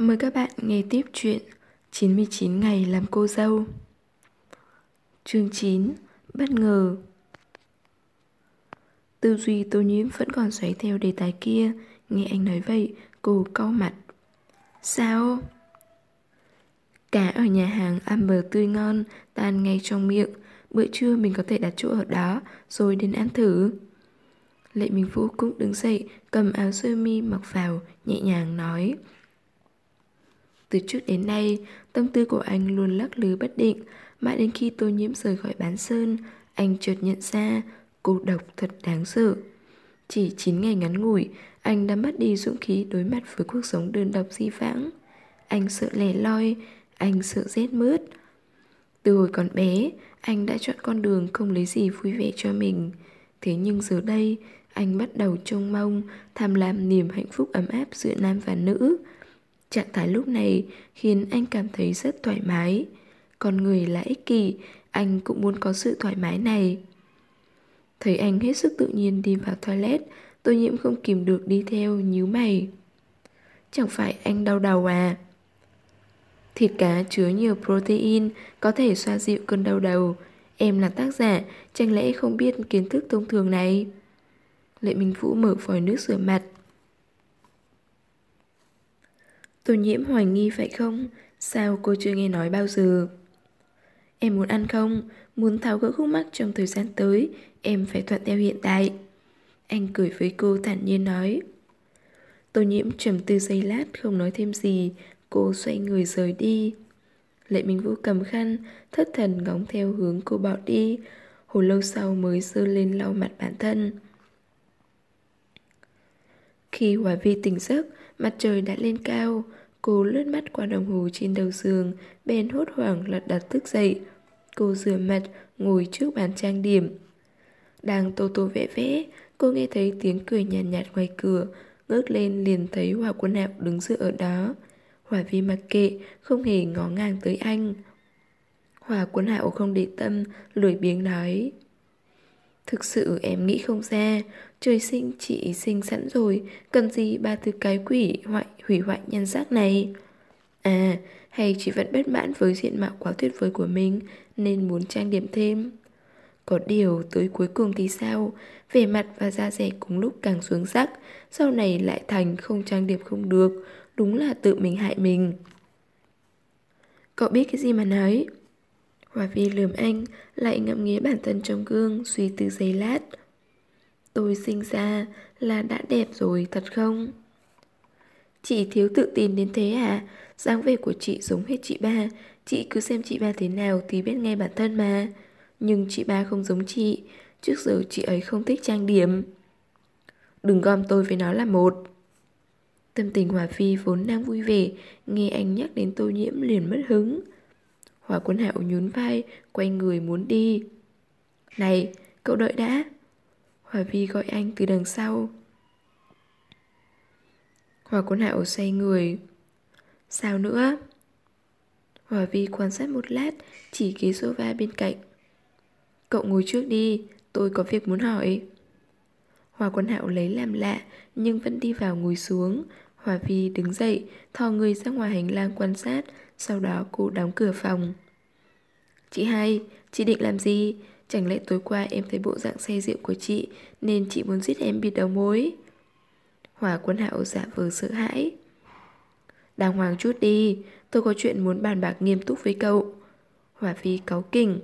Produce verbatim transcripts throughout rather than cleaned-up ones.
Mời các bạn nghe tiếp chuyện chín mươi chín ngày làm cô dâu. Chương chín. Bất ngờ. Tư duy Tô Nhiễm vẫn còn xoáy theo đề tài kia. Nghe anh nói vậy, cô cau mặt. Sao? Cá ở nhà hàng Amber tươi ngon, tan ngay trong miệng. Bữa trưa mình có thể đặt chỗ ở đó, rồi đến ăn thử. Lệ Minh Vũ cũng đứng dậy, cầm áo sơ mi mặc vào, nhẹ nhàng nói. Từ trước đến nay, tâm tư của anh luôn lắc lư bất định. Mãi đến khi Tô Nhiễm rời khỏi bán sơn, anh chợt nhận ra cô độc thật đáng sợ. Chỉ chín ngày ngắn ngủi, anh đã mất đi dũng khí đối mặt với cuộc sống đơn độc dĩ vãng. Anh sợ lẻ loi, anh sợ rét mướt. Từ hồi còn bé, anh đã chọn con đường không lấy gì vui vẻ cho mình. Thế nhưng giờ đây, anh bắt đầu trông mong, tham lam niềm hạnh phúc ấm áp giữa nam và nữ. Trạng thái lúc này khiến anh cảm thấy rất thoải mái. Con người là ích kỷ, anh cũng muốn có sự thoải mái này. Thấy anh hết sức tự nhiên đi vào toilet, Tô Nhiễm không kìm được đi theo, nhíu mày. Chẳng phải anh đau đầu à? Thịt cá chứa nhiều protein, có thể xoa dịu cơn đau đầu. Em là tác giả, chẳng lẽ không biết kiến thức thông thường này? Lệ Minh Vũ mở vòi nước rửa mặt. Tô Nhiễm hoài nghi phải không? Sao cô chưa nghe nói bao giờ? Em muốn ăn không? Muốn tháo gỡ khúc mắc trong thời gian tới, em phải thuận theo hiện tại. Anh cười với cô thản nhiên nói. Tô Nhiễm trầm tư giây lát không nói thêm gì. Cô xoay người rời đi. Lệ Minh Vũ cầm khăn, thất thần ngóng theo hướng cô bỏ đi. Hồi lâu sau mới giơ lên lau mặt bản thân. Khi Hòa Vi tỉnh giấc, mặt trời đã lên cao. Cô lướt mắt qua đồng hồ trên đầu giường, bèn hốt hoảng lật đật thức dậy. Cô rửa mặt, ngồi trước bàn trang điểm. Đang tô tô vẽ vẽ, cô nghe thấy tiếng cười nhàn nhạt, nhạt ngoài cửa. Ngước lên liền thấy Hòa Quân Hạo đứng dựa ở đó. Hòa Vi mặc kệ, không hề ngó ngàng tới anh. Hòa Quân Hạo không để tâm, lười biếng nói. Thực sự em nghĩ không ra, trời sinh chị sinh sẵn rồi, cần gì ba thứ cái quỷ hoại hủy hoại nhân sắc này. À, hay chị vẫn bất mãn với diện mạo quá tuyệt vời của mình nên muốn trang điểm thêm. Có điều tới cuối cùng thì sao? Vẻ mặt và da dẻ cùng lúc càng xuống sắc, sau này lại thành không trang điểm không được, đúng là tự mình hại mình. Cậu biết cái gì mà nói? Hòa Vi lườm anh, lại ngẫm nghĩ bản thân trong gương, suy tư giây lát. Tôi sinh ra là đã đẹp rồi, thật không? Chị thiếu tự tin đến thế à? Dáng vẻ của chị giống hết chị ba. Chị cứ xem chị ba thế nào thì biết ngay bản thân mà. Nhưng chị ba không giống chị. Trước giờ chị ấy không thích trang điểm. Đừng gom tôi với nó là một. Tâm tình Hòa Phi vốn đang vui vẻ, nghe anh nhắc đến Tô Nhiễm liền mất hứng. Hòa Quân Hạo nhún vai, quay người muốn đi. Này, cậu đợi đã. Hòa Vi gọi anh từ đằng sau. Hòa Quân Hạo xoay người. Sao nữa? Hòa Vi quan sát một lát, chỉ ghế sofa bên cạnh. Cậu ngồi trước đi, tôi có việc muốn hỏi. Hòa Quân Hạo lấy làm lạ, nhưng vẫn đi vào ngồi xuống. Hòa Vi đứng dậy, thò người ra ngoài hành lang quan sát, sau đó cô đóng cửa phòng. Chị hai, chị định làm gì? Chẳng lẽ tối qua em thấy bộ dạng say rượu của chị nên chị muốn giết em bịt đầu mối? Hòa Quân Hạo giả vờ sợ hãi. Đàng hoàng chút đi, tôi có chuyện muốn bàn bạc nghiêm túc với cậu. Hòa Vi cáu kỉnh.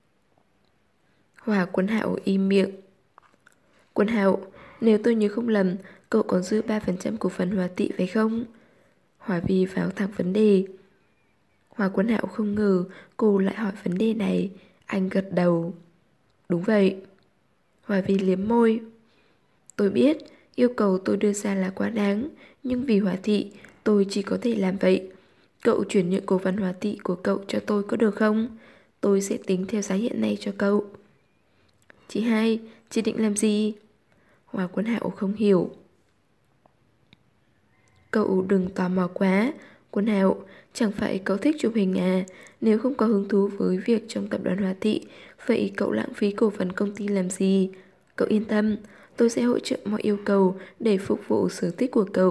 Hòa Quân Hạo im miệng. Quân Hạo, nếu tôi nhớ không lầm, cậu còn giữ ba phần trăm cổ phần Hòa Tị phải không? Hòa Vi vào thẳng vấn đề. Hòa Quân Hạo không ngờ cô lại hỏi vấn đề này. Anh gật đầu. Đúng vậy. Hòa Vi liếm môi. Tôi biết, yêu cầu tôi đưa ra là quá đáng, nhưng vì Hòa Thị, tôi chỉ có thể làm vậy. Cậu chuyển nhượng cổ phần Hòa Thị của cậu cho tôi có được không? Tôi sẽ tính theo giá hiện nay cho cậu. Chị hai, chị định làm gì? Hòa Quân Hạo không hiểu. Cậu đừng tò mò quá. Quân Hạo, chẳng phải cậu thích chụp hình à? Nếu không có hứng thú với việc trong tập đoàn Hòa Thị, vậy cậu lãng phí cổ phần công ty làm gì? Cậu yên tâm, tôi sẽ hỗ trợ mọi yêu cầu để phục vụ sở thích của cậu.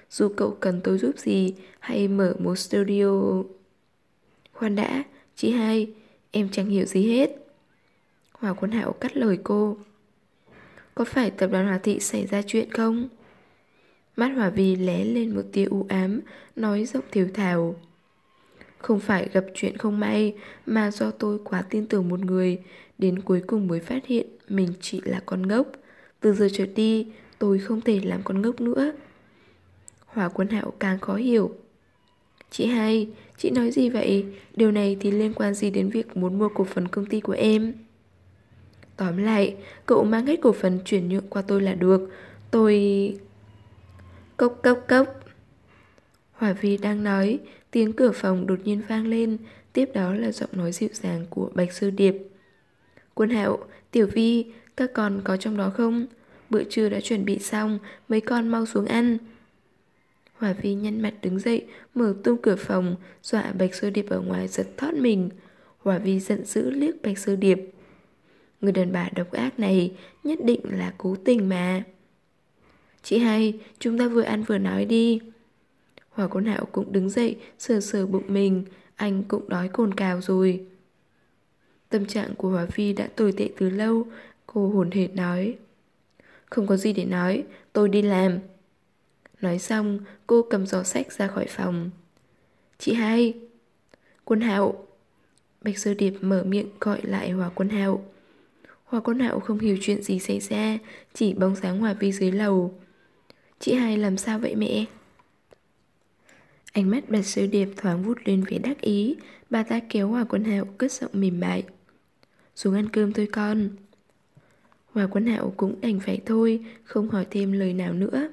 dù cậu cần tôi giúp gì hay mở một studio. Khoan đã, chị hai, em chẳng hiểu gì hết. Hòa Quân Hạo cắt lời cô. Có phải tập đoàn Hòa Thị xảy ra chuyện không? Mắt Hòa Vi lóe lên một tia u ám, nói giọng thều thào. Không phải gặp chuyện không may, mà do tôi quá tin tưởng một người, đến cuối cùng mới phát hiện mình chỉ là con ngốc. Từ giờ trở đi, tôi không thể làm con ngốc nữa. Hòa Quân Hạo càng khó hiểu. Chị hai, chị nói gì vậy? Điều này thì liên quan gì đến việc muốn mua cổ phần công ty của em? Tóm lại, cậu mang hết cổ phần chuyển nhượng qua tôi là được. Tôi... Cốc cốc cốc. Hòa Vi đang nói, tiếng cửa phòng đột nhiên vang lên, tiếp đó là giọng nói dịu dàng của Bạch Sư Điệp. Quân Hạo, Tiểu Vi, các con có trong đó không? Bữa trưa đã chuẩn bị xong, mấy con mau xuống ăn. Hòa Vi nhăn mặt đứng dậy, mở tung cửa phòng, dọa Bạch Sư Điệp ở ngoài giật thót mình. Hòa Vi giận dữ liếc Bạch Sư Điệp. Người đàn bà độc ác này nhất định là cố tình mà. Chị hai, chúng ta vừa ăn vừa nói đi. Hòa Quân Hạo cũng đứng dậy, sờ sờ bụng mình, anh cũng đói cồn cào rồi. Tâm trạng của Hòa Vi đã tồi tệ từ lâu, cô hổn hển nói. Không có gì để nói, tôi đi làm. Nói xong, cô cầm giỏ sách ra khỏi phòng. Chị hai. Quân Hạo. Bạch Sơ Điệp mở miệng gọi lại Hòa Quân Hạo. Hòa Quân Hạo không hiểu chuyện gì xảy ra, chỉ bóng dáng Hòa Vi dưới lầu. Chị hai làm sao vậy mẹ? Ánh mắt Bạch Sơ Điệp thoáng vút lên vẻ đắc ý, bà ta kéo Hòa Quân Hạo cất giọng mềm mại. Xuống ăn cơm thôi con. Hòa Quân Hạo cũng đành phải thôi, không hỏi thêm lời nào nữa.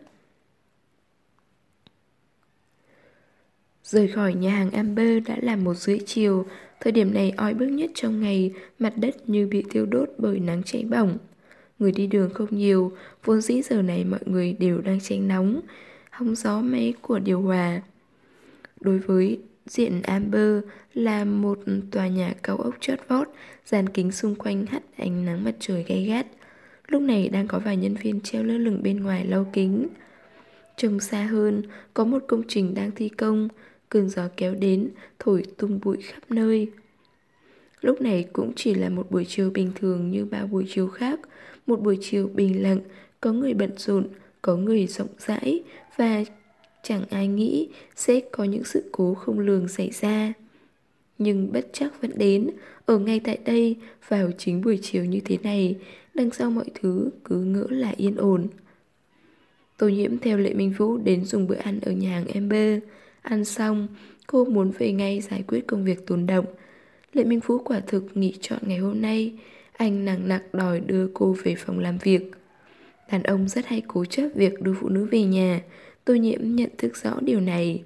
Rời khỏi nhà hàng Amber đã là một rưỡi chiều. Thời điểm này oi bức nhất trong ngày, mặt đất như bị thiêu đốt bởi nắng cháy bỏng. Người đi đường không nhiều, vốn dĩ giờ này mọi người đều đang tránh nóng, hóng gió máy của điều hòa. Đối với diện Amber là một tòa nhà cao ốc chót vót, dàn kính xung quanh hắt ánh nắng mặt trời gay gắt. Lúc này đang có vài nhân viên treo lơ lửng bên ngoài lau kính. Trông xa hơn, có một công trình đang thi công, cơn gió kéo đến, thổi tung bụi khắp nơi. Lúc này cũng chỉ là một buổi chiều bình thường như bao buổi chiều khác, một buổi chiều bình lặng, có người bận rộn, có người rộng rãi, và chẳng ai nghĩ sẽ có những sự cố không lường xảy ra. Nhưng bất chắc vẫn đến, ở ngay tại đây, vào chính buổi chiều như thế này, đằng sau mọi thứ cứ ngỡ là yên ổn. Tô Nhiễm theo Lệ Minh Vũ đến dùng bữa ăn ở nhà hàng Amber. Ăn xong, cô muốn về ngay giải quyết công việc tồn động. Lệ Minh Vũ quả thực nghỉ trọn ngày hôm nay. Anh nặng nặc đòi đưa cô về phòng làm việc. Đàn ông rất hay cố chấp việc đưa phụ nữ về nhà. Tô Nhiễm nhận thức rõ điều này.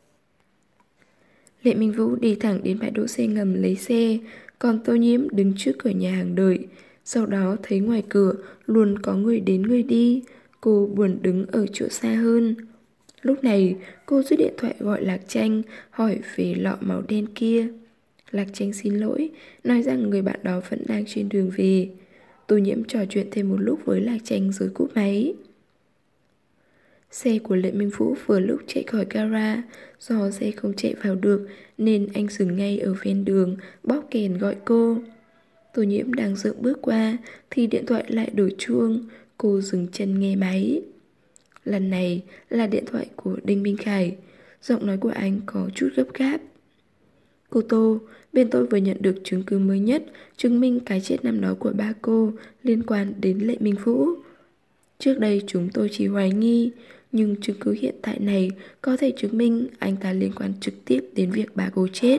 Lệ Minh Vũ đi thẳng đến bãi đỗ xe ngầm lấy xe, còn Tô Nhiễm đứng trước cửa nhà hàng đợi. Sau đó thấy ngoài cửa luôn có người đến người đi. Cô buồn đứng ở chỗ xa hơn. Lúc này cô rút điện thoại gọi Lạc Tranh, hỏi về lọ màu đen kia. Lạc Tranh xin lỗi, nói rằng người bạn đó vẫn đang trên đường về. Tô Nhiễm trò chuyện thêm một lúc với Lạc Tranh rồi cúp máy. Xe của Lệ Minh Vũ vừa lúc chạy khỏi gara. Do xe không chạy vào được nên anh dừng ngay ở ven đường, bóp kèn gọi cô. Tô Nhiễm đang dự bước qua thì điện thoại lại đổ chuông. Cô dừng chân nghe máy. Lần này là điện thoại của Đinh Minh Khải. Giọng nói của anh có chút gấp gáp. Cô Tô, bên tôi vừa nhận được chứng cứ mới nhất chứng minh cái chết năm đó của ba cô liên quan đến Lệ Minh Vũ. Trước đây chúng tôi chỉ hoài nghi, nhưng chứng cứ hiện tại này có thể chứng minh anh ta liên quan trực tiếp đến việc ba cô chết.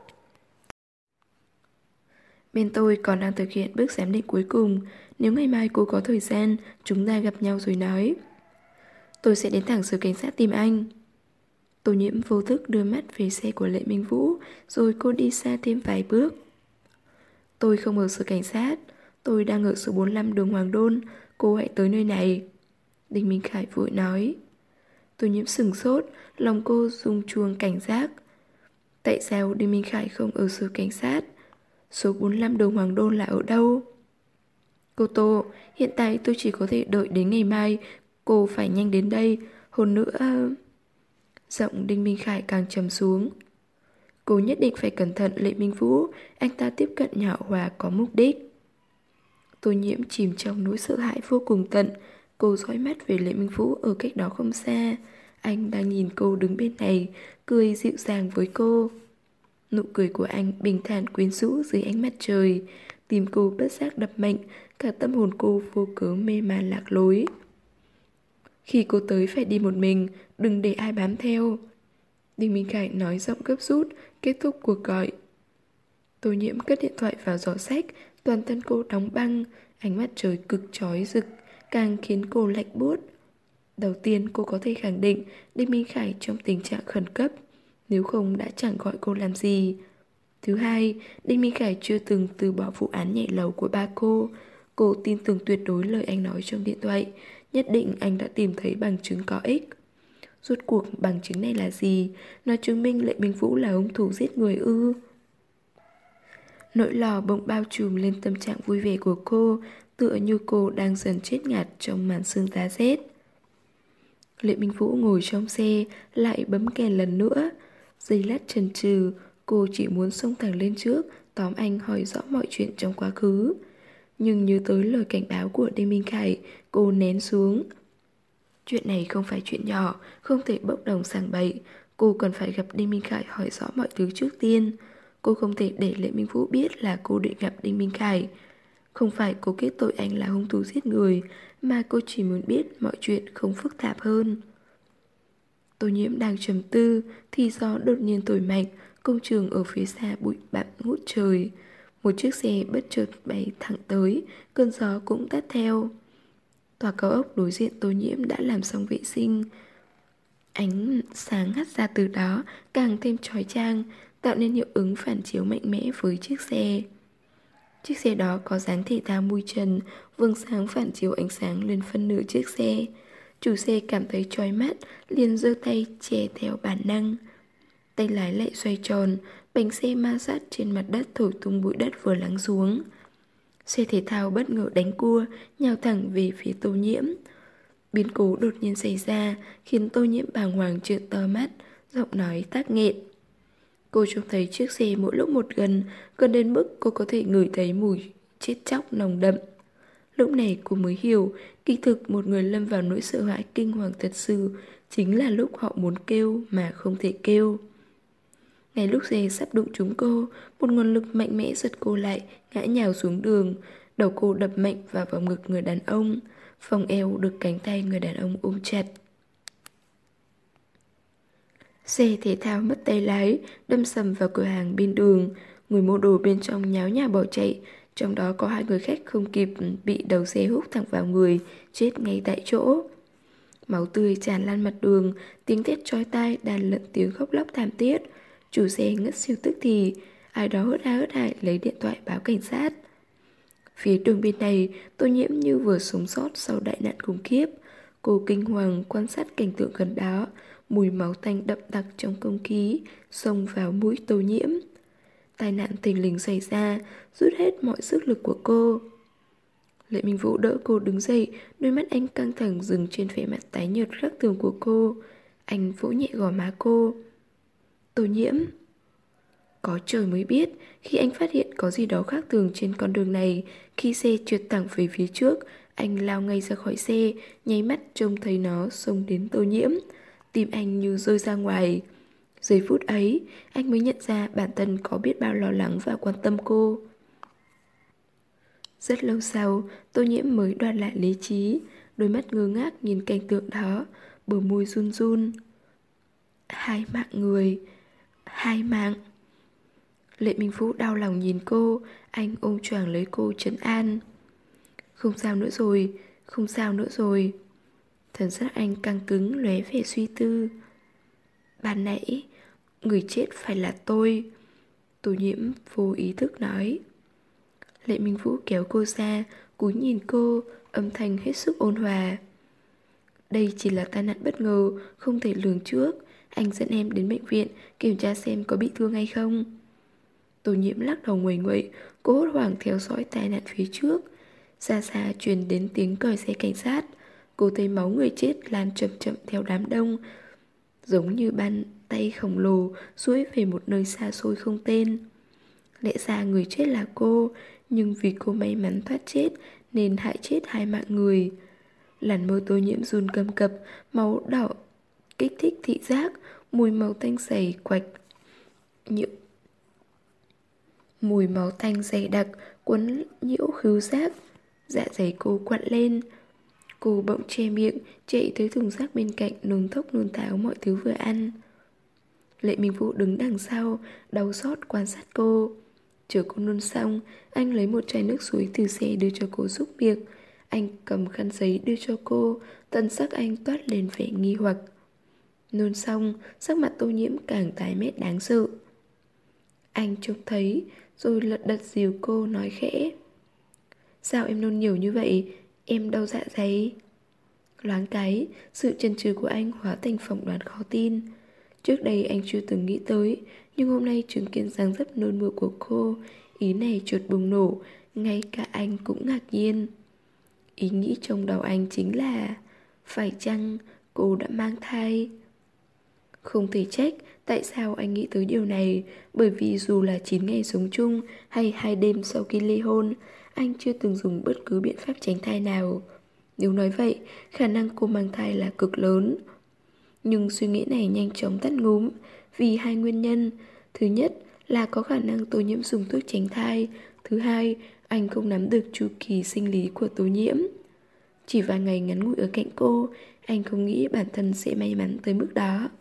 Bên tôi còn đang thực hiện bước giám định cuối cùng. Nếu ngày mai cô có thời gian, chúng ta gặp nhau rồi nói. Tôi sẽ đến thẳng sở cảnh sát tìm anh. Tô Nhiễm vô thức đưa mắt về xe của Lệ Minh Vũ, rồi cô đi xa thêm vài bước. Tôi không ở sở cảnh sát, tôi đang ở số bốn mươi lăm đường Hoàng Đôn, cô hãy tới nơi này. Đinh Minh Khải vội nói. Tô Nhiễm sửng sốt, lòng cô rung chuông cảnh giác. Tại sao Đinh Minh Khải không ở sở cảnh sát? Số bốn mươi lăm đường Hoàng Đôn là ở đâu? Cô Tô, hiện tại tôi chỉ có thể đợi đến ngày mai. Cô phải nhanh đến đây. Hơn nữa... Giọng Đinh Minh Khải càng trầm xuống. Cô nhất định phải cẩn thận Lệ Minh Vũ, anh ta tiếp cận nhỏ Hòa có mục đích. Tô Nhiễm chìm trong nỗi sợ hãi vô cùng tận. Cô dõi mắt về Lệ Minh Vũ ở cách đó không xa. Anh đang nhìn cô đứng bên này, cười dịu dàng với cô. Nụ cười của anh bình thản quyến rũ dưới ánh mặt trời. Tim cô bất giác đập mạnh, cả tâm hồn cô vô cớ mê man lạc lối. Khi cô tới phải đi một mình, đừng để ai bám theo. Đinh Minh Khải nói giọng gấp rút, kết thúc cuộc gọi. Tô Nhiễm cất điện thoại vào giỏ sách, toàn thân cô đóng băng, ánh mặt trời cực chói rực, càng khiến cô lạnh buốt. Đầu tiên cô có thể khẳng định Đinh Minh Khải trong tình trạng khẩn cấp, nếu không đã chẳng gọi cô làm gì. Thứ hai, Đinh Minh Khải chưa từng từ bỏ vụ án nhảy lầu của ba cô. Cô tin tưởng tuyệt đối lời anh nói trong điện thoại, nhất định anh đã tìm thấy bằng chứng có ích. Rốt cuộc bằng chứng này là gì? Nó chứng minh Lệ Minh Vũ là hung thủ giết người ư? Nỗi lo bỗng bao trùm lên tâm trạng vui vẻ của cô, tựa như cô đang dần chết ngạt trong màn sương giá rét. Lệ Minh Vũ ngồi trong xe, lại bấm kèn lần nữa. Giây lát chần chừ, cô chỉ muốn xông thẳng lên trước, tóm anh hỏi rõ mọi chuyện trong quá khứ. Nhưng nhớ tới lời cảnh báo của Đinh Minh Khải, cô nén xuống. Chuyện này không phải chuyện nhỏ, không thể bốc đồng sảng bậy. Cô cần phải gặp Đinh Minh Khải hỏi rõ mọi thứ trước tiên. Cô không thể để Lệ Minh Vũ biết là cô định gặp Đinh Minh Khải. Không phải cô kết tội anh là hung thủ giết người, mà cô chỉ muốn biết mọi chuyện không phức tạp hơn. Tô Nhiễm đang trầm tư thì gió đột nhiên thổi mạnh, công trường ở phía xa bụi bặm ngút trời. Một chiếc xe bất chợt bay thẳng tới, cơn gió cũng tắt theo. Tòa cao ốc đối diện Tô Nhiễm đã làm xong vệ sinh. Ánh sáng hắt ra từ đó càng thêm chói chang, tạo nên hiệu ứng phản chiếu mạnh mẽ với chiếc xe. Chiếc xe đó có dáng thể thao mui trần, vầng sáng phản chiếu ánh sáng lên phân nửa chiếc xe. Chủ xe cảm thấy chói mắt, liền giơ tay che theo bản năng. Tay lái lại xoay tròn, bánh xe ma sát trên mặt đất thổi tung bụi đất vừa lắng xuống. Xe thể thao bất ngờ đánh cua, nhào thẳng về phía Tô Nhiễm. Biến cố đột nhiên xảy ra, khiến Tô Nhiễm bàng hoàng trợn to mắt, giọng nói tắc nghẹn. Cô trông thấy chiếc xe mỗi lúc một gần, gần đến mức cô có thể ngửi thấy mùi chết chóc nồng đậm. Lúc này cô mới hiểu, kỳ thực một người lâm vào nỗi sợ hãi kinh hoàng thật sự chính là lúc họ muốn kêu mà không thể kêu. Ngay lúc xe sắp đụng trúng cô, một nguồn lực mạnh mẽ giật cô lại, ngã nhào xuống đường. Đầu cô đập mạnh vào vòng ngực người đàn ông, vòng eo được cánh tay người đàn ông ôm chặt. Xe thể thao mất tay lái, đâm sầm vào cửa hàng bên đường. Người mua đồ bên trong nháo nhào bỏ chạy, trong đó có hai người khách không kịp bị đầu xe húc thẳng vào người, chết ngay tại chỗ. Máu tươi tràn lan mặt đường, tiếng thét chói tai đan lẫn tiếng khóc lóc thảm thiết. Chủ xe ngất xỉu tức thì, ai đó hớt ha hớt hải lấy điện thoại báo cảnh sát. Phía đường bên này, Tô Nhiễm như vừa sống sót sau đại nạn khủng khiếp. Cô kinh hoàng quan sát cảnh tượng gần đó, mùi máu tanh đậm đặc trong không khí xông vào mũi Tô Nhiễm. Tai nạn thình lình xảy ra, rút hết mọi sức lực của cô. Lệ Minh Vũ đỡ cô đứng dậy, đôi mắt anh căng thẳng dừng trên vẻ mặt tái nhợt khác thường của cô. Anh vỗ nhẹ gò má cô. Tô Nhiễm. Có trời mới biết, khi anh phát hiện có gì đó khác thường trên con đường này, khi xe trượt thẳng về phía trước, anh lao ngay ra khỏi xe, nháy mắt trông thấy nó xông đến Tô Nhiễm. Tim anh như rơi ra ngoài. Giây phút ấy, anh mới nhận ra bản thân có biết bao lo lắng và quan tâm cô. Rất lâu sau, Tô Nhiễm mới đoạt lại lý trí, đôi mắt ngơ ngác nhìn cảnh tượng đó, bờ môi run run. Hai mạng người, hai mạng. Lệ Minh Vũ đau lòng nhìn cô, anh ôm choàng lấy cô trấn an. Không sao nữa rồi, không sao nữa rồi. Thần sắc anh căng cứng lóe vẻ suy tư. Ban nãy, người chết phải là tôi. Tô Nhiễm vô ý thức nói. Lệ Minh Vũ kéo cô ra, cúi nhìn cô, âm thanh hết sức ôn hòa. Đây chỉ là tai nạn bất ngờ, không thể lường trước. Anh dẫn em đến bệnh viện, kiểm tra xem có bị thương hay không. Tô Nhiễm lắc đầu nguầy nguậy, cô hốt hoảng theo dõi tai nạn phía trước. Xa xa truyền đến tiếng còi xe cảnh sát. Cô thấy máu người chết lan chậm chậm theo đám đông. giống như bàn tay khổng lồ duỗi về một nơi xa xôi không tên. Lẽ ra người chết là cô, nhưng vì cô may mắn thoát chết nên hại chết hai mạng người. Làn môi Tô Nhiễm run cầm cập, máu đỏ kích thích thị giác, mùi máu tanh dày quạch nhiễu mùi máu tanh dày đặc cuốn nhiễu khứu giác. Dạ dày cô quặn lên. Cô bỗng che miệng, chạy tới thùng rác bên cạnh, nôn thốc nôn táo mọi thứ vừa ăn. Lệ Minh Vũ đứng đằng sau, đau xót quan sát cô. Chờ cô nôn xong, anh lấy một chai nước suối từ xe đưa cho cô giúp miệng. Anh cầm khăn giấy đưa cho cô, tần sắc anh toát lên vẻ nghi hoặc. Nôn xong, sắc mặt Tô Nhiễm càng tái mét đáng sợ. Anh trông thấy, rồi lật đật dìu cô nói khẽ: sao em nôn nhiều như vậy? Em đau dạ dày. Loáng cái, sự chần chừ của anh hóa thành phỏng đoán khó tin. Trước đây anh chưa từng nghĩ tới, nhưng hôm nay chứng kiến dáng dấp nôn mửa của cô, ý này chợt bùng nổ, ngay cả anh cũng ngạc nhiên. Ý nghĩ trong đầu anh chính là: phải chăng cô đã mang thai? Không thể trách tại sao anh nghĩ tới điều này, bởi vì dù là chín ngày sống chung hay hai đêm sau khi ly hôn, anh chưa từng dùng bất cứ biện pháp tránh thai nào. Nếu nói vậy, khả năng cô mang thai là cực lớn. Nhưng suy nghĩ này nhanh chóng tắt ngúm, vì hai nguyên nhân. Thứ nhất là có khả năng Tô Nhiễm dùng thuốc tránh thai. Thứ hai, anh không nắm được chu kỳ sinh lý của Tô Nhiễm. Chỉ vài ngày ngắn ngủi ở cạnh cô, anh không nghĩ bản thân sẽ may mắn tới mức đó.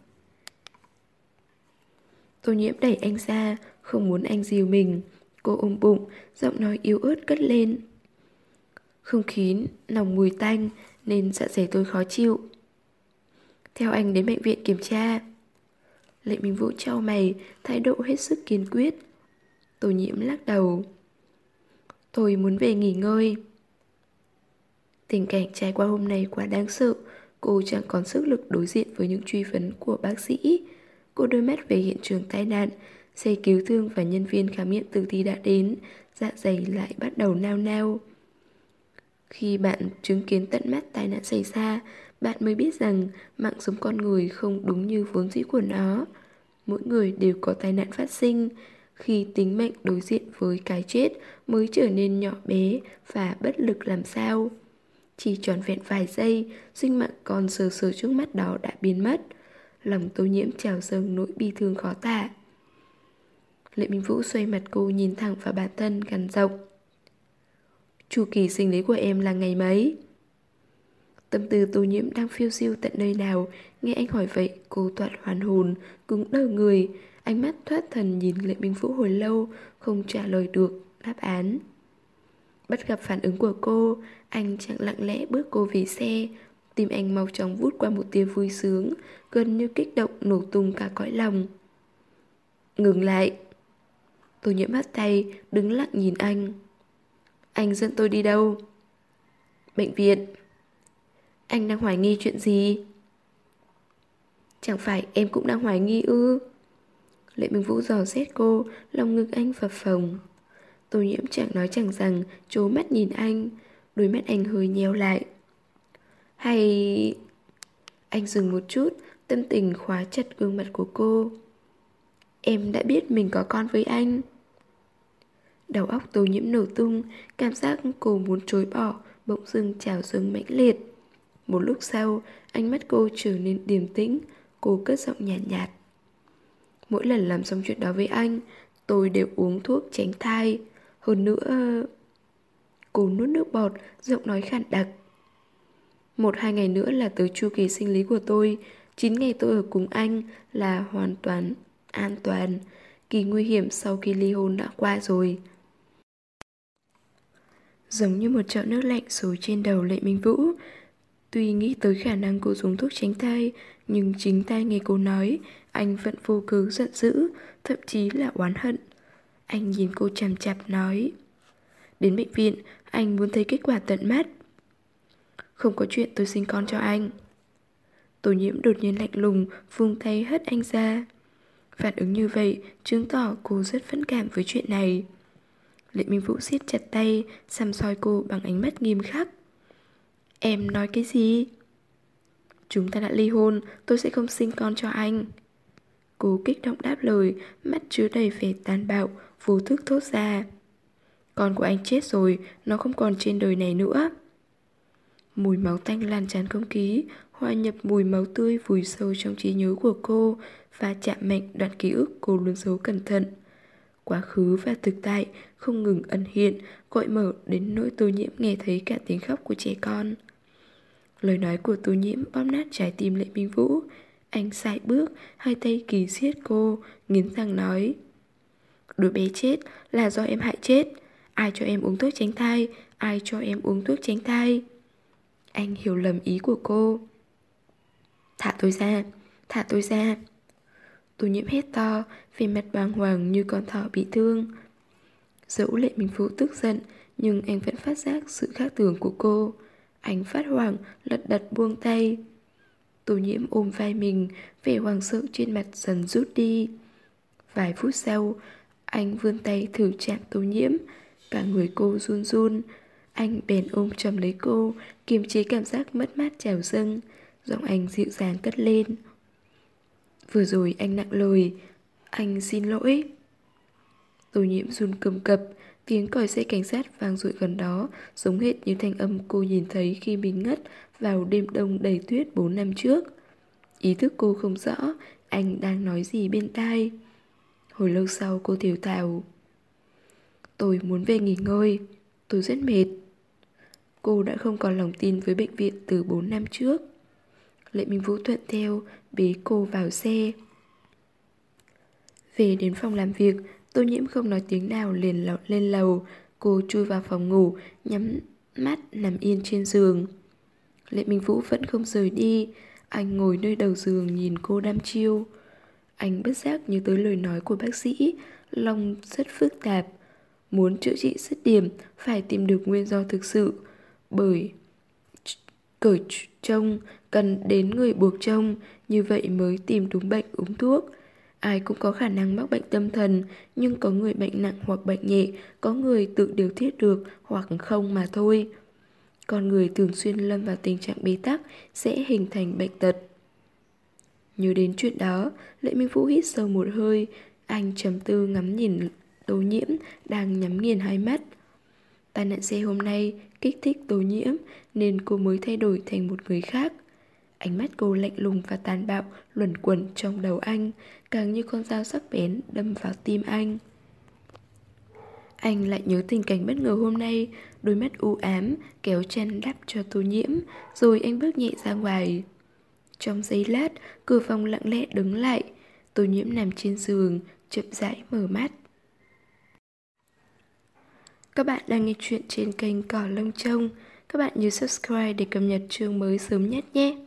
Tô Nhiễm đẩy anh ra, không muốn anh dìu mình. Cô ôm bụng, giọng nói yếu ớt cất lên: không khí nồng mùi tanh nên dạ dày tôi khó chịu. Theo anh đến bệnh viện kiểm tra. Lệ Minh Vũ chau mày, thái độ hết sức kiên quyết. Tô Nhiễm lắc đầu: tôi muốn về nghỉ ngơi. Tình cảnh trải qua hôm nay quá đáng sợ. Cô chẳng còn sức lực đối diện với những truy vấn của bác sĩ. Cô đưa mắt về hiện trường tai nạn. Xe cứu thương và nhân viên khám nghiệm tử thi đã đến. Dạ dày lại bắt đầu nao nao. Khi bạn chứng kiến tận mắt tai nạn xảy ra, bạn mới biết rằng mạng sống con người không đúng như vốn dĩ của nó. Mỗi người đều có tai nạn phát sinh. Khi tính mệnh đối diện với cái chết mới trở nên nhỏ bé và bất lực làm sao. Chỉ tròn vẹn vài giây, sinh mạng còn sờ sờ trước mắt đó đã biến mất. Lòng Tô Nhiễm trào dâng nỗi bi thương khó tả. Lệ Minh Vũ xoay mặt cô, nhìn thẳng vào bản thân, gằn giọng: chu kỳ sinh lý của em là ngày mấy? Tâm tư Tô Nhiễm đang phiêu diêu tận nơi nào, nghe anh hỏi vậy, cô toạt hoàn hồn, cứng đờ người, ánh mắt thoát thần nhìn Lệ Minh Vũ hồi lâu, không trả lời được đáp án. Bắt gặp phản ứng của cô, anh chẳng lặng lẽ bước cô về xe. Tim anh mau chóng vút qua một tia vui sướng, gần như kích động nổ tung cả cõi lòng. Ngừng lại. Tô Nhiễm bắt tay, đứng lặng nhìn anh. Anh dẫn tôi đi đâu? Bệnh viện. Anh đang hoài nghi chuyện gì? Chẳng phải em cũng đang hoài nghi ư? Lệ Minh Vũ dò xét cô, lòng ngực anh phập phồng. Tô Nhiễm chẳng nói chẳng rằng, trố mắt nhìn anh. Đôi mắt anh hơi nheo lại. Hay... Anh dừng một chút, tâm tình khóa chặt gương mặt của cô. Em đã biết mình có con với anh. Đầu óc Tô Nhiễm nổ tung, cảm giác cô muốn chối bỏ bỗng dưng trào dâng mãnh liệt. Một lúc sau, ánh mắt cô trở nên điềm tĩnh. Cô cất giọng nhàn nhạt, nhạt: mỗi lần làm xong chuyện đó với anh, tôi đều uống thuốc tránh thai. Hơn nữa... Cô nuốt nước bọt, giọng nói khàn đặc. Một hai ngày nữa là tới chu kỳ sinh lý của tôi. Chín ngày tôi ở cùng anh là hoàn toàn an toàn. Kỳ nguy hiểm sau khi ly hôn đã qua rồi. Giống như một chậu nước lạnh xối trên đầu Lệ Minh Vũ. Tuy nghĩ tới khả năng cô dùng thuốc tránh thai, nhưng chính tai nghe cô nói, anh vẫn vô cớ giận dữ, thậm chí là oán hận. Anh nhìn cô chằm chằm nói: đến bệnh viện, anh muốn thấy kết quả tận mắt. Không có chuyện tôi sinh con cho anh. Tô Nhiễm đột nhiên lạnh lùng, vung tay hất anh ra. Phản ứng như vậy chứng tỏ cô rất phẫn cảm với chuyện này. Lệ Minh Vũ siết chặt tay, săm soi cô bằng ánh mắt nghiêm khắc. Em nói cái gì? Chúng ta đã ly hôn, tôi sẽ không sinh con cho anh. Cô kích động đáp lời, mắt chứa đầy vẻ tàn bạo, vô thức thốt ra. Con của anh chết rồi, nó không còn trên đời này nữa. Mùi máu tanh lan tràn không khí, hòa nhập mùi máu tươi vùi sâu trong trí nhớ của cô và chạm mạnh đoạn ký ức cô luôn giấu cẩn thận. Quá khứ và thực tại không ngừng ẩn hiện, gọi mở đến nỗi Tô Nhiễm nghe thấy cả tiếng khóc của trẻ con. Lời nói của Tô Nhiễm bóp nát trái tim Lệ Minh Vũ. Anh sải bước, hai tay kì siết cô, nghiến răng nói: đứa bé chết là do em hại chết. Ai cho em uống thuốc tránh thai? Ai cho em uống thuốc tránh thai? Anh hiểu lầm ý của cô. Thả tôi ra, thả tôi ra. Tô Nhiễm hét to, vẻ mặt bàng hoàng như con thỏ bị thương. Dẫu Lệ Minh Vũ tức giận, nhưng anh vẫn phát giác sự khác thường của cô. Anh phát hoảng, lật đật buông tay. Tô Nhiễm ôm vai mình, vẻ hoảng sợ trên mặt dần rút đi. Vài phút sau, anh vươn tay thử chạm Tô Nhiễm. Cả người cô run run. Anh bèn ôm chầm lấy cô, kiềm chế cảm giác mất mát trào dâng. Giọng anh dịu dàng cất lên: vừa rồi anh nặng lời, anh xin lỗi. Tô Nhiễm run cầm cập. Tiếng còi xe cảnh sát vang dội gần đó, giống hệt như thanh âm cô nhìn thấy khi mình ngất vào đêm đông đầy tuyết bốn năm trước. Ý thức cô không rõ anh đang nói gì bên tai. Hồi lâu sau cô thều thào: tôi muốn về nghỉ ngơi, tôi rất mệt. Cô đã không còn lòng tin với bệnh viện từ bốn năm trước. Lệ Minh Vũ thuận theo, bế cô vào xe. Về đến phòng làm việc, Tô Nhiễm không nói tiếng nào liền lọt lên lầu. Cô chui vào phòng ngủ, nhắm mắt nằm yên trên giường. Lệ Minh Vũ vẫn không rời đi. Anh ngồi nơi đầu giường nhìn cô đăm chiêu. Anh bất giác nhớ tới lời nói của bác sĩ, lòng rất phức tạp. Muốn chữa trị dứt điểm phải tìm được nguyên do thực sự. Bởi cởi trông cần đến người buộc trông, như vậy mới tìm đúng bệnh uống thuốc. Ai cũng có khả năng mắc bệnh tâm thần, nhưng có người bệnh nặng hoặc bệnh nhẹ, có người tự điều tiết được hoặc không mà thôi. Con người thường xuyên lâm vào tình trạng bế tắc sẽ hình thành bệnh tật. Nhớ đến chuyện đó, Lệ Minh Vũ hít sâu một hơi. Anh trầm tư ngắm nhìn Tô Nhiễm đang nhắm nghiền hai mắt. Tai nạn xe hôm nay kích thích Tô Nhiễm nên cô mới thay đổi thành một người khác. Ánh mắt cô lạnh lùng và tàn bạo luẩn quẩn trong đầu anh, càng như con dao sắc bén đâm vào tim anh. Anh lại nhớ tình cảnh bất ngờ hôm nay, đôi mắt u ám kéo chân đắp cho Tô Nhiễm, rồi anh bước nhẹ ra ngoài. Trong giây lát, cửa phòng lặng lẽ đứng lại. Tô Nhiễm nằm trên giường, chậm rãi mở mắt. Các bạn đang nghe chuyện trên kênh Cỏ Lông Trông. Các bạn nhớ subscribe để cập nhật chương mới sớm nhất nhé.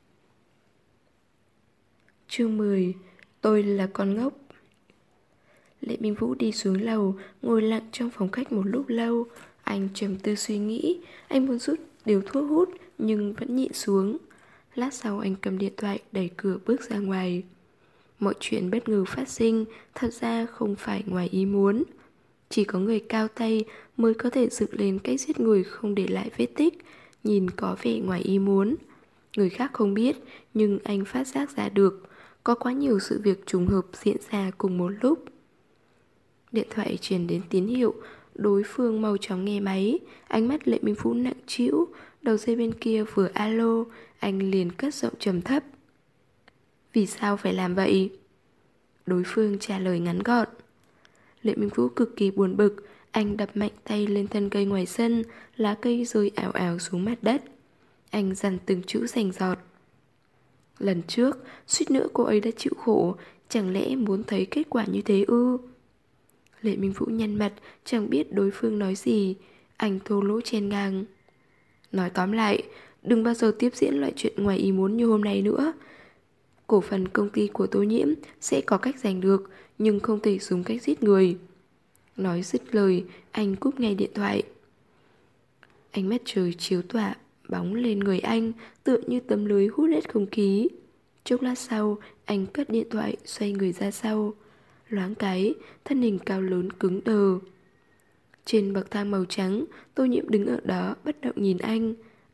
Chương mười. Tôi là con ngốc. Lệ Minh Vũ đi xuống lầu, ngồi lặng trong phòng khách một lúc lâu. Anh trầm tư suy nghĩ. Anh muốn rút điếu thuốc hút nhưng vẫn nhịn xuống. Lát sau anh cầm điện thoại đẩy cửa bước ra ngoài. Mọi chuyện bất ngờ phát sinh thật ra không phải ngoài ý muốn. Chỉ có người cao tay mới có thể dựng lên cách giết người không để lại vết tích, nhìn có vẻ ngoài ý muốn. Người khác không biết, nhưng anh phát giác ra được. Có quá nhiều sự việc trùng hợp diễn ra cùng một lúc. Điện thoại truyền đến tín hiệu, đối phương mau chóng nghe máy. Ánh mắt Lệ Minh Vũ nặng trĩu. Đầu dây bên kia vừa alo, anh liền cất giọng trầm thấp: vì sao phải làm vậy? Đối phương trả lời ngắn gọn. Lệ Minh Vũ cực kỳ buồn bực. Anh đập mạnh tay lên thân cây ngoài sân, lá cây rơi ảo ảo xuống mặt đất. Anh dằn từng chữ rành rọt: lần trước, suýt nữa cô ấy đã chịu khổ. Chẳng lẽ muốn thấy kết quả như thế ư? Lệ Minh Vũ nhăn mặt, chẳng biết đối phương nói gì. Anh thô lỗ chen ngang: nói tóm lại, đừng bao giờ tiếp diễn loại chuyện ngoài ý muốn như hôm nay nữa. Cổ phần công ty của Tô Nhiễm sẽ có cách giành được, nhưng không thể dùng cách giết người. Nói dứt lời, anh cúp ngay điện thoại. Ánh mắt trời chiếu tỏa bóng lên người anh, tựa như tấm lưới hút hết không khí. Chốc lát sau, anh cất điện thoại, xoay người ra sau. Loáng cái, thân hình cao lớn cứng đờ. Trên bậc thang màu trắng, Tô Nhiễm đứng ở đó bất động nhìn anh.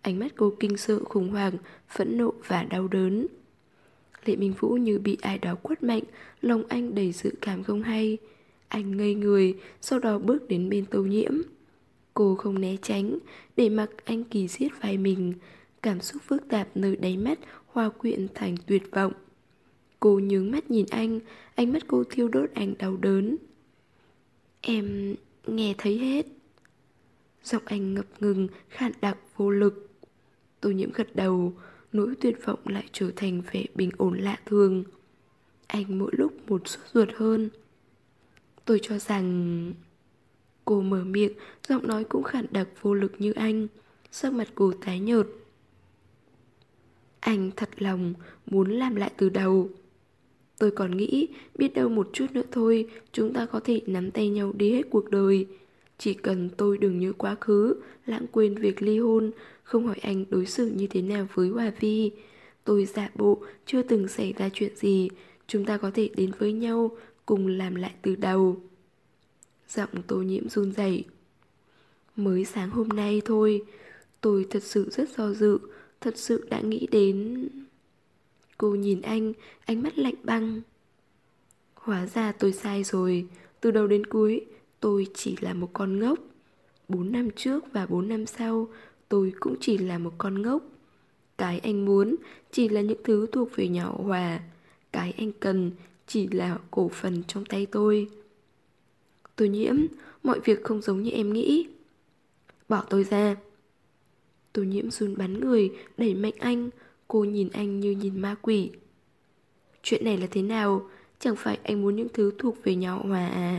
Ánh mắt cô kinh sợ, khủng hoảng, phẫn nộ và đau đớn. Lệ Minh Vũ như bị ai đó quất mạnh, lòng anh đầy dự cảm không hay. Anh ngây người, sau đó bước đến bên Tô Nhiễm. Cô không né tránh, để mặc anh kỳ siết vai mình. Cảm xúc phức tạp nơi đáy mắt hòa quyện thành tuyệt vọng. Cô nhướng mắt nhìn anh, ánh mắt cô thiêu đốt anh đau đớn. Em nghe thấy hết. Giọng anh ngập ngừng, khàn đặc vô lực. Tô Nhiễm gật đầu, nỗi tuyệt vọng lại trở thành vẻ bình ổn lạ thường. Anh mỗi lúc một sốt ruột hơn. Tôi cho rằng... Cô mở miệng, giọng nói cũng khàn đặc vô lực như anh. Sắc mặt cô tái nhợt. Anh thật lòng muốn làm lại từ đầu. Tôi còn nghĩ biết đâu một chút nữa thôi chúng ta có thể nắm tay nhau đi hết cuộc đời. Chỉ cần tôi đừng nhớ quá khứ, lãng quên việc ly hôn, không hỏi anh đối xử như thế nào với Hòa Vi. Tôi giả bộ chưa từng xảy ra chuyện gì, chúng ta có thể đến với nhau, cùng làm lại từ đầu. Giọng Tô Nhiễm run rẩy. Mới sáng hôm nay thôi, tôi thật sự rất do dự, thật sự đã nghĩ đến... Cô nhìn anh, ánh mắt lạnh băng. Hóa ra tôi sai rồi, từ đầu đến cuối, tôi chỉ là một con ngốc. Bốn năm trước và bốn năm sau, tôi cũng chỉ là một con ngốc. Cái anh muốn chỉ là những thứ thuộc về nhà họ Hòa. Cái anh cần chỉ là cổ phần trong tay tôi. Tô Nhiễm, mọi việc không giống như em nghĩ. Bỏ tôi ra. Tô Nhiễm run bắn người, đẩy mạnh anh. Cô nhìn anh như nhìn ma quỷ. Chuyện này là thế nào? Chẳng phải anh muốn những thứ thuộc về nhà họ Hòa à?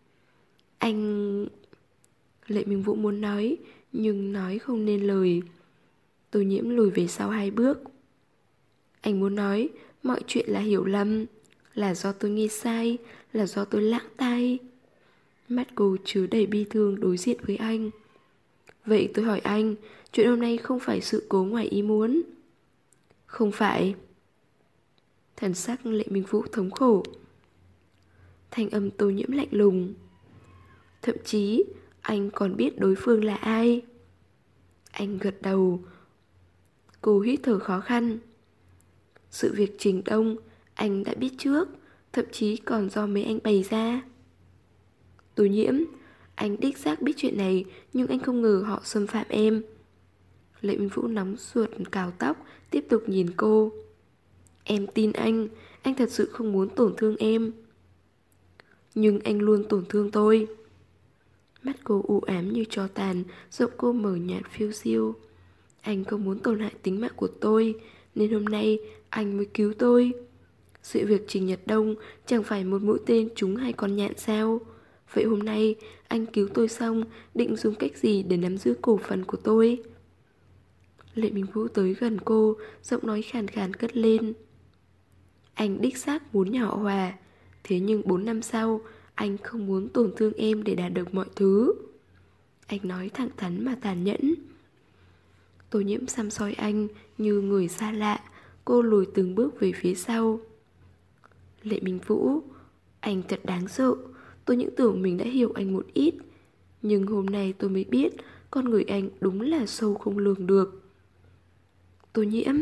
Anh... Lệ Minh Vũ muốn nói, nhưng nói không nên lời. Tô Nhiễm lùi về sau hai bước. Anh muốn nói mọi chuyện là hiểu lầm, là do tôi nghe sai, là do tôi lãng tai. Mắt cô chứa đầy bi thương đối diện với anh. Vậy tôi hỏi anh, chuyện hôm nay không phải sự cố ngoài ý muốn? Không phải. Thần sắc Lệ Minh Vũ thống khổ. Thanh âm Tô Nhiễm lạnh lùng. Thậm chí anh còn biết đối phương là ai. Anh gật đầu. Cô hít thở khó khăn. Sự việc Trình Đông anh đã biết trước, thậm chí còn do mấy anh bày ra. Tô Nhiễm, anh đích xác biết chuyện này, nhưng anh không ngờ họ xâm phạm em. Lệ Minh Vũ nóng ruột cào tóc, tiếp tục nhìn cô. Em tin anh, anh thật sự không muốn tổn thương em. Nhưng anh luôn tổn thương tôi. Mắt cô u ám như tro tàn, giọng cô mờ nhạt phiêu diêu. Anh không muốn tổn hại tính mạng của tôi, nên hôm nay anh mới cứu tôi. Sự việc Trình Nhật Đông chẳng phải một mũi tên trúng hai con nhạn sao? Vậy hôm nay anh cứu tôi xong, định dùng cách gì để nắm giữ cổ phần của tôi? Lệ Minh Vũ tới gần cô, giọng nói khàn khàn cất lên. Anh đích xác muốn nhà họ Hòa, thế nhưng bốn năm sau anh không muốn tổn thương em để đạt được mọi thứ. Anh nói thẳng thắn mà tàn nhẫn. Tô Nhiễm xăm soi anh như người xa lạ. Cô lùi từng bước về phía sau. Lệ Minh Vũ, anh thật đáng sợ. Tôi những tưởng mình đã hiểu anh một ít, nhưng hôm nay tôi mới biết con người anh đúng là sâu không lường được. Tô Nhiễm,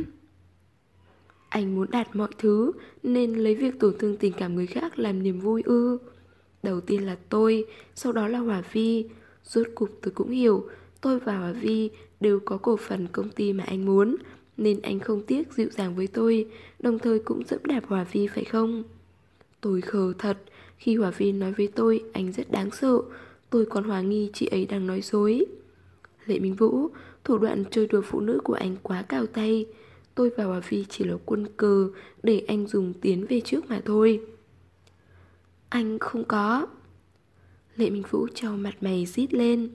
anh muốn đạt mọi thứ nên lấy việc tổn thương tình cảm người khác làm niềm vui ư? Đầu tiên là tôi, sau đó là Hòa Vi. Rốt cục tôi cũng hiểu, tôi và Hòa Vi đều có cổ phần công ty mà anh muốn, nên anh không tiếc dịu dàng với tôi, đồng thời cũng dẫm đạp Hòa Vi phải không? Tôi khờ thật. Khi Hòa Vi nói với tôi anh rất đáng sợ, tôi còn hoài nghi chị ấy đang nói dối. Lệ Minh Vũ, thủ đoạn chơi đùa phụ nữ của anh quá cao tay. Tôi và Hòa Vi chỉ là quân cờ để anh dùng tiến về trước mà thôi. Anh không có. Lệ Minh Vũ trao mặt mày rít lên.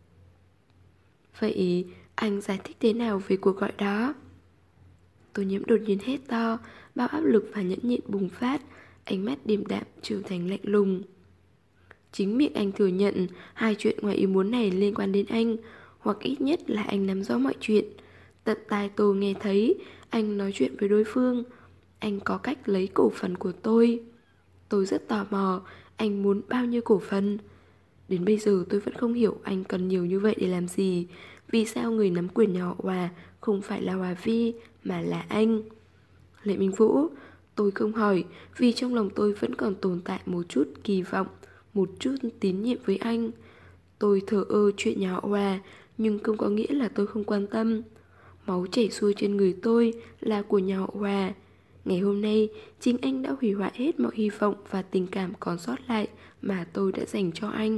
Vậy anh giải thích thế nào về cuộc gọi đó? Tô Nhiễm đột nhiên hét to, bao áp lực và nhẫn nhịn bùng phát, ánh mắt điềm đạm trở thành lạnh lùng. Chính miệng anh thừa nhận hai chuyện ngoài ý muốn này liên quan đến anh, hoặc ít nhất là anh nắm rõ mọi chuyện. Tận tai tôi nghe thấy anh nói chuyện với đối phương. Anh có cách lấy cổ phần của tôi. Tôi rất tò mò, anh muốn bao nhiêu cổ phần? Đến bây giờ tôi vẫn không hiểu anh cần nhiều như vậy để làm gì. Vì sao người nắm quyền nhà họ Hòa không phải là Hòa Vi mà là anh? Lệ Minh Vũ, tôi không hỏi vì trong lòng tôi vẫn còn tồn tại một chút kỳ vọng, một chút tín nhiệm với anh. Tôi thờ ơ chuyện nhà họ Hòa, nhưng không có nghĩa là tôi không quan tâm. Máu chảy xuôi trên người tôi là của nhà họ Hòa. Ngày hôm nay, chính anh đã hủy hoại hết mọi hy vọng và tình cảm còn sót lại mà tôi đã dành cho anh.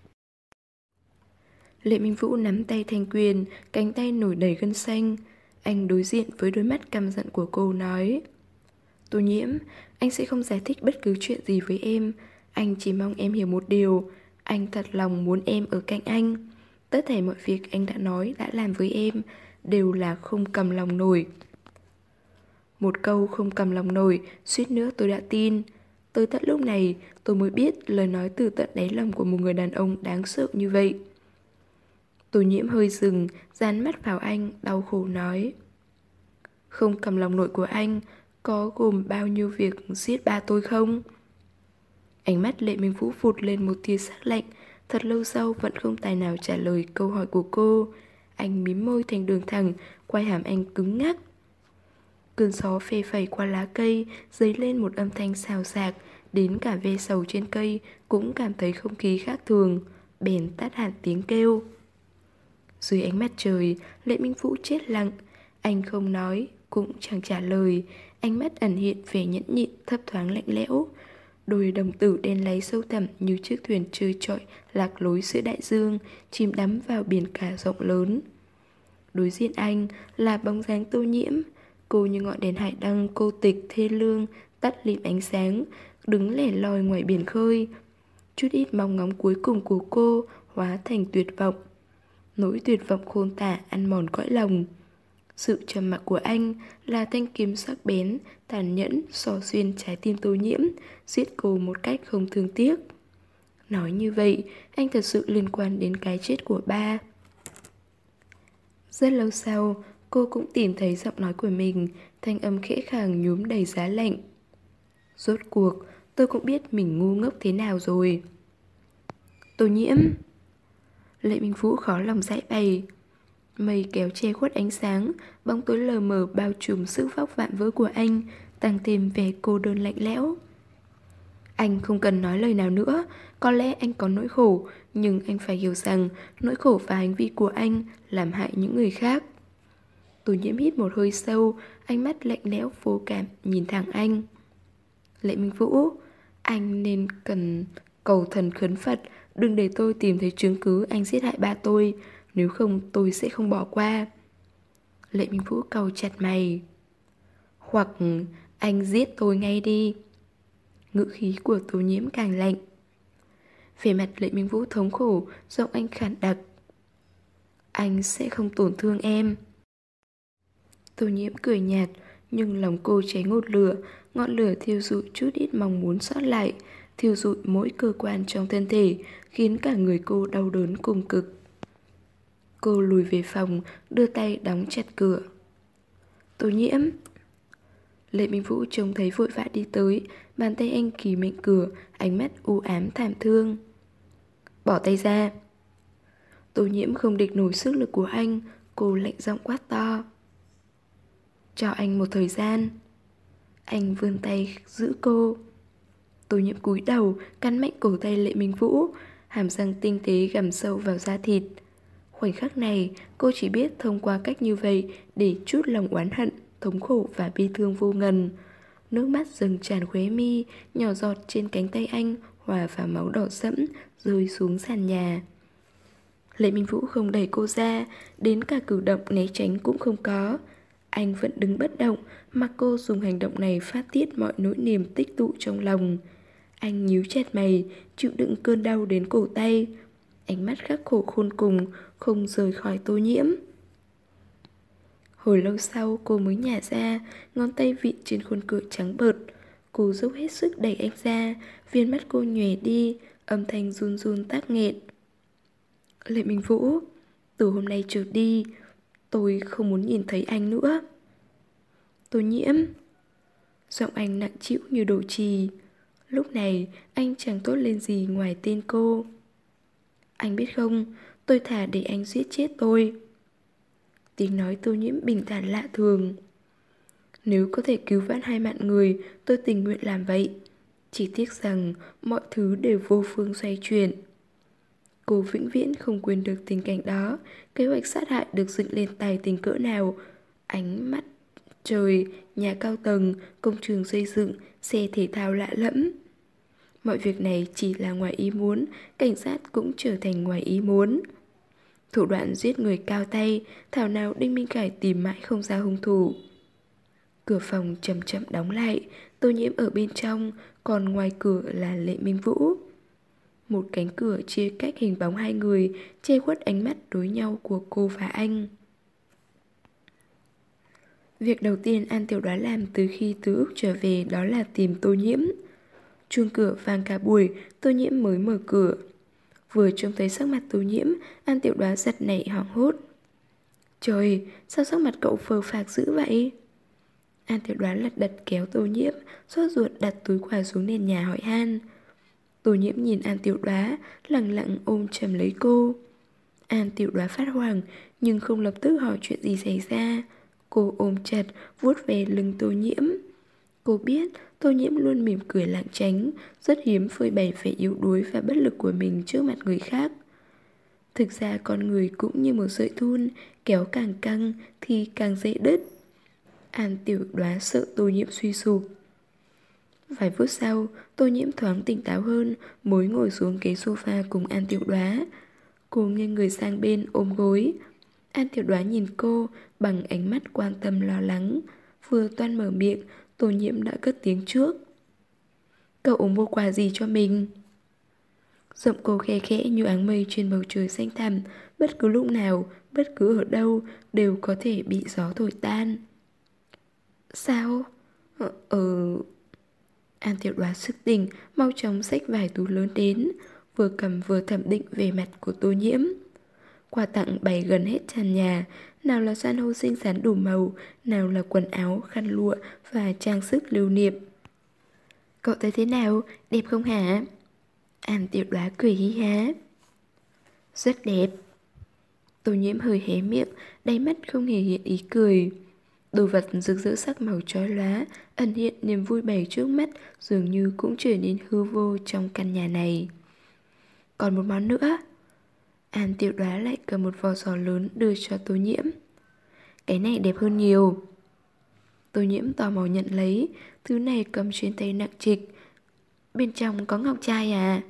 Lệ Minh Vũ nắm tay Thanh Quyền, cánh tay nổi đầy gân xanh. Anh đối diện với đôi mắt căm giận của cô nói: Tô Nhiễm, anh sẽ không giải thích bất cứ chuyện gì với em. Anh chỉ mong em hiểu một điều, anh thật lòng muốn em ở cạnh anh. Tất thảy mọi việc anh đã nói, đã làm với em đều là không cầm lòng nổi. Một câu không cầm lòng nổi, suýt nữa tôi đã tin. Tới tận lúc này, tôi mới biết lời nói từ tận đáy lòng của một người đàn ông đáng sợ như vậy. Tô Nhiễm hơi dừng, dán mắt vào anh, đau khổ nói: Không cầm lòng nổi của anh có gồm bao nhiêu việc giết ba tôi không? Ánh mắt Lệ Minh Vũ vụt lên một tia sắc lạnh. Thật lâu sau vẫn không tài nào trả lời câu hỏi của cô. Anh mím môi thành đường thẳng, quai hàm anh cứng ngắc. Cơn gió phê phẩy qua lá cây, dấy lên một âm thanh xào xạc. Đến cả ve sầu trên cây cũng cảm thấy không khí khác thường, bèn tắt hẳn tiếng kêu. Dưới ánh mặt trời, Lệ Minh Vũ chết lặng. Anh không nói, cũng chẳng trả lời. Ánh mắt ẩn hiện vẻ nhẫn nhịn, thấp thoáng lạnh lẽo. Đôi đồng tử đen láy sâu thẳm như chiếc thuyền trôi trọi lạc lối giữa đại dương, chìm đắm vào biển cả rộng lớn. Đối diện anh là bóng dáng Tô Nhiễm. Cô như ngọn đèn hải đăng cô tịch thê lương, tắt lịm ánh sáng, đứng lẻ loi ngoài biển khơi. Chút ít mong ngóng cuối cùng của cô hóa thành tuyệt vọng. Nỗi tuyệt vọng khôn tả ăn mòn cõi lòng. Sự trầm mặc của anh là thanh kiếm sắc bén, tàn nhẫn xỏ xuyên trái tim Tô Nhiễm, giết cô một cách không thương tiếc. Nói như vậy, anh thật sự liên quan đến cái chết của ba. Rất lâu sau, cô cũng tìm thấy giọng nói của mình, thanh âm khẽ khàng nhuốm đầy giá lạnh. Rốt cuộc, tôi cũng biết mình ngu ngốc thế nào rồi. Tô Nhiễm. Lệ Minh Vũ khó lòng giải bày. Mây kéo che khuất ánh sáng, bóng tối lờ mờ bao trùm sức vóc vạm vỡ của anh, tăng thêm vẻ cô đơn lạnh lẽo. Anh không cần nói lời nào nữa, có lẽ anh có nỗi khổ, nhưng anh phải hiểu rằng nỗi khổ và hành vi của anh làm hại những người khác. Tô Nhiễm hít một hơi sâu, ánh mắt lạnh lẽo vô cảm nhìn thẳng anh. Lệ Minh Vũ, anh nên cần cầu thần khấn Phật, đừng để tôi tìm thấy chứng cứ anh giết hại ba tôi, nếu không tôi sẽ không bỏ qua. Lệ Minh Vũ cau chặt mày. Hoặc anh giết tôi ngay đi. Ngữ khí của Tô Nhiễm càng lạnh. Vẻ mặt Lệ Minh Vũ thống khổ, giọng anh khản đặc. Anh sẽ không tổn thương em. Tô Nhiễm cười nhạt, nhưng lòng cô cháy ngút lửa, ngọn lửa thiêu dụi chút ít mong muốn sót lại, thiêu dụi mỗi cơ quan trong thân thể, khiến cả người cô đau đớn cùng cực. Cô lùi về phòng, đưa tay đóng chặt cửa. Tô Nhiễm. Lệ Minh Vũ trông thấy vội vã đi tới, bàn tay anh kì mệnh cửa, ánh mắt u ám thảm thương. Bỏ tay ra. Tô Nhiễm không địch nổi sức lực của anh, cô lạnh giọng quát to. Cho anh một thời gian. Anh vươn tay giữ cô. Tô Nhiễm cúi đầu, cắn mạnh cổ tay Lệ Minh Vũ, hàm răng tinh tế gặm sâu vào da thịt. Khoảnh khắc này, cô chỉ biết thông qua cách như vậy để trút lòng oán hận, thống khổ và bi thương vô ngần. Nước mắt dâng tràn khóe mi, nhỏ giọt trên cánh tay anh, hòa vào máu đỏ sẫm, rơi xuống sàn nhà. Lệ Minh Vũ không đẩy cô ra, đến cả cử động né tránh cũng không có. Anh vẫn đứng bất động, mặc cô dùng hành động này phát tiết mọi nỗi niềm tích tụ trong lòng. Anh nhíu chặt mày, chịu đựng cơn đau đến cổ tay. Ánh mắt khắc khổ khôn cùng, không rời khỏi Tô Nhiễm. Hồi lâu sau cô mới nhả ra, ngón tay vịn trên khuôn cửa trắng bợt. Cô dốc hết sức đẩy anh ra, viên mắt cô nhòe đi, âm thanh run run tắc nghẹn. Lệ Minh Vũ, từ hôm nay trở đi, tôi không muốn nhìn thấy anh nữa. Tô Nhiễm. Giọng anh nặng trĩu như đổ trì. Lúc này anh chẳng tốt lên gì ngoài tên cô. Anh biết không, tôi thà để anh giết chết tôi. Tiếng nói Tô Nhiễm bình thản lạ thường. Nếu có thể cứu vãn hai mạng người, tôi tình nguyện làm vậy. Chỉ tiếc rằng mọi thứ đều vô phương xoay chuyển. Cô vĩnh viễn không quên được tình cảnh đó. Kế hoạch sát hại được dựng lên tài tình cỡ nào. Ánh mắt trời, nhà cao tầng, công trường xây dựng, xe thể thao lạ lẫm. Mọi việc này chỉ là ngoài ý muốn, cảnh sát cũng trở thành ngoài ý muốn. Thủ đoạn giết người cao tay, thảo nào Đinh Minh Khải tìm mãi không ra hung thủ. Cửa phòng chậm chậm đóng lại, Tô Nhiễm ở bên trong, còn ngoài cửa là Lệ Minh Vũ. Một cánh cửa chia cách hình bóng hai người, che khuất ánh mắt đối nhau của cô và anh. Việc đầu tiên An Tiểu Đoá làm từ khi từ Úc trở về đó là tìm Tô Nhiễm. Chuông cửa vang cả buổi, Tô Nhiễm mới mở cửa. Vừa trông thấy sắc mặt Tô Nhiễm, An Tiểu Đoá giật nảy hoảng hốt. Trời, sao sắc mặt cậu phờ phạc dữ vậy? An Tiểu Đoá lật đật kéo Tô Nhiễm, sốt ruột đặt túi quà xuống nền nhà hỏi han. Tô Nhiễm nhìn An Tiểu Đoá, lặng lặng ôm chầm lấy cô. An Tiểu Đoá phát hoảng, nhưng không lập tức hỏi chuyện gì xảy ra. Cô ôm chặt, vuốt về lưng Tô Nhiễm. Cô biết Tô Nhiễm luôn mỉm cười lảng tránh, rất hiếm phơi bày vẻ yếu đuối và bất lực của mình trước mặt người khác. Thực ra con người cũng như một sợi thun, kéo càng căng thì càng dễ đứt. An Tiểu Đoá sợ Tô Nhiễm suy sụp. Vài phút sau, Tô Nhiễm thoáng tỉnh táo hơn, mới ngồi xuống ghế sofa cùng An Tiểu Đoá. Cô nghiêng người sang bên ôm gối. An Tiểu Đoá nhìn cô bằng ánh mắt quan tâm lo lắng. Vừa toan mở miệng, Tô Nhiễm đã cất tiếng trước. Cậu mua quà gì cho mình? Giọng cô khe khẽ như áng mây trên bầu trời xanh thẳm. Bất cứ lúc nào, bất cứ ở đâu đều có thể bị gió thổi tan. Sao? Ờ... ờ... An Tiểu Đoá sức tỉnh, mau chóng xách vài túi lớn đến, vừa cầm vừa thẩm định về mặt của Tô Nhiễm. Quà tặng bày gần hết tràn nhà, nào là san hô xinh xắn đủ màu, nào là quần áo, khăn lụa và trang sức lưu niệm. Cậu thấy thế nào? Đẹp không hả? An Tiểu Đoá cười hí há. Rất đẹp. Tô Nhiễm hơi hé miệng, đáy mắt không hề hiện ý cười. Đồ vật rực rỡ sắc màu chói lóa, ẩn hiện niềm vui bày trước mắt, dường như cũng trở nên hư vô trong căn nhà này. Còn một món nữa. An Tiểu Đoá lại cầm một vò giò lớn đưa cho Tô Nhiễm. Cái này đẹp hơn nhiều. Tô Nhiễm tò mò nhận lấy. Thứ này cầm trên tay nặng trịch. Bên trong có ngọc trai à?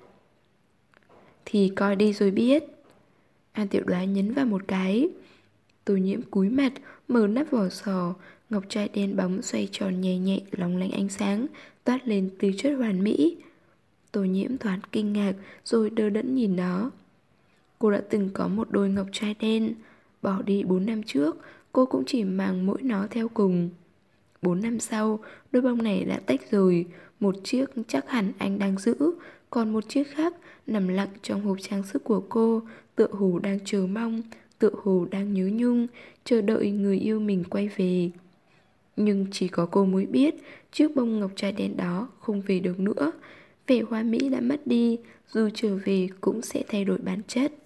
Thì coi đi rồi biết. An Tiểu Đoá nhấn vào một cái. Tô Nhiễm cúi mặt, mở nắp vỏ sò. Ngọc trai đen bóng xoay tròn nhẹ nhẹ, lóng lánh ánh sáng, toát lên tư chất hoàn mỹ. Tô Nhiễm thoáng kinh ngạc, rồi đờ đẫn nhìn nó. Cô đã từng có một đôi ngọc trai đen. Bỏ đi bốn năm trước, cô cũng chỉ mang mỗi nó theo cùng. Bốn năm sau, đôi bông này đã tách rồi. Một chiếc chắc hẳn anh đang giữ, còn một chiếc khác nằm lặng trong hộp trang sức của cô, tựa hồ đang chờ mong, tựa hồ đang nhớ nhung, chờ đợi người yêu mình quay về. Nhưng chỉ có cô mới biết, chiếc bông ngọc trai đen đó không về được nữa. Vẻ hoa mỹ đã mất đi, dù trở về cũng sẽ thay đổi bản chất.